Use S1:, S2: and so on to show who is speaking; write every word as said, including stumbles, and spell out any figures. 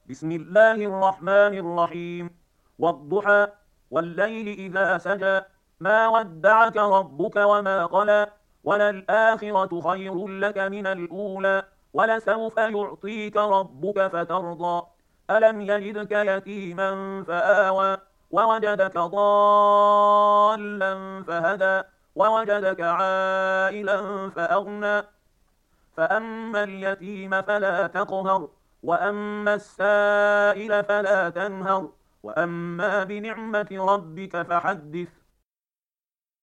S1: بسم الله الرحمن الرحيم. والضحى والليل إذا سجى ما ودعك ربك وما قلى وللآخرة خير لك من الأولى ولسوف يعطيك ربك فترضى ألم يجدك يتيما فآوى ووجدك ضالا فهدى ووجدك عائلا فأغنى فأما اليتيم فلا تقهر وأما السائل فلا تنهر وأما بنعمة ربك فحدث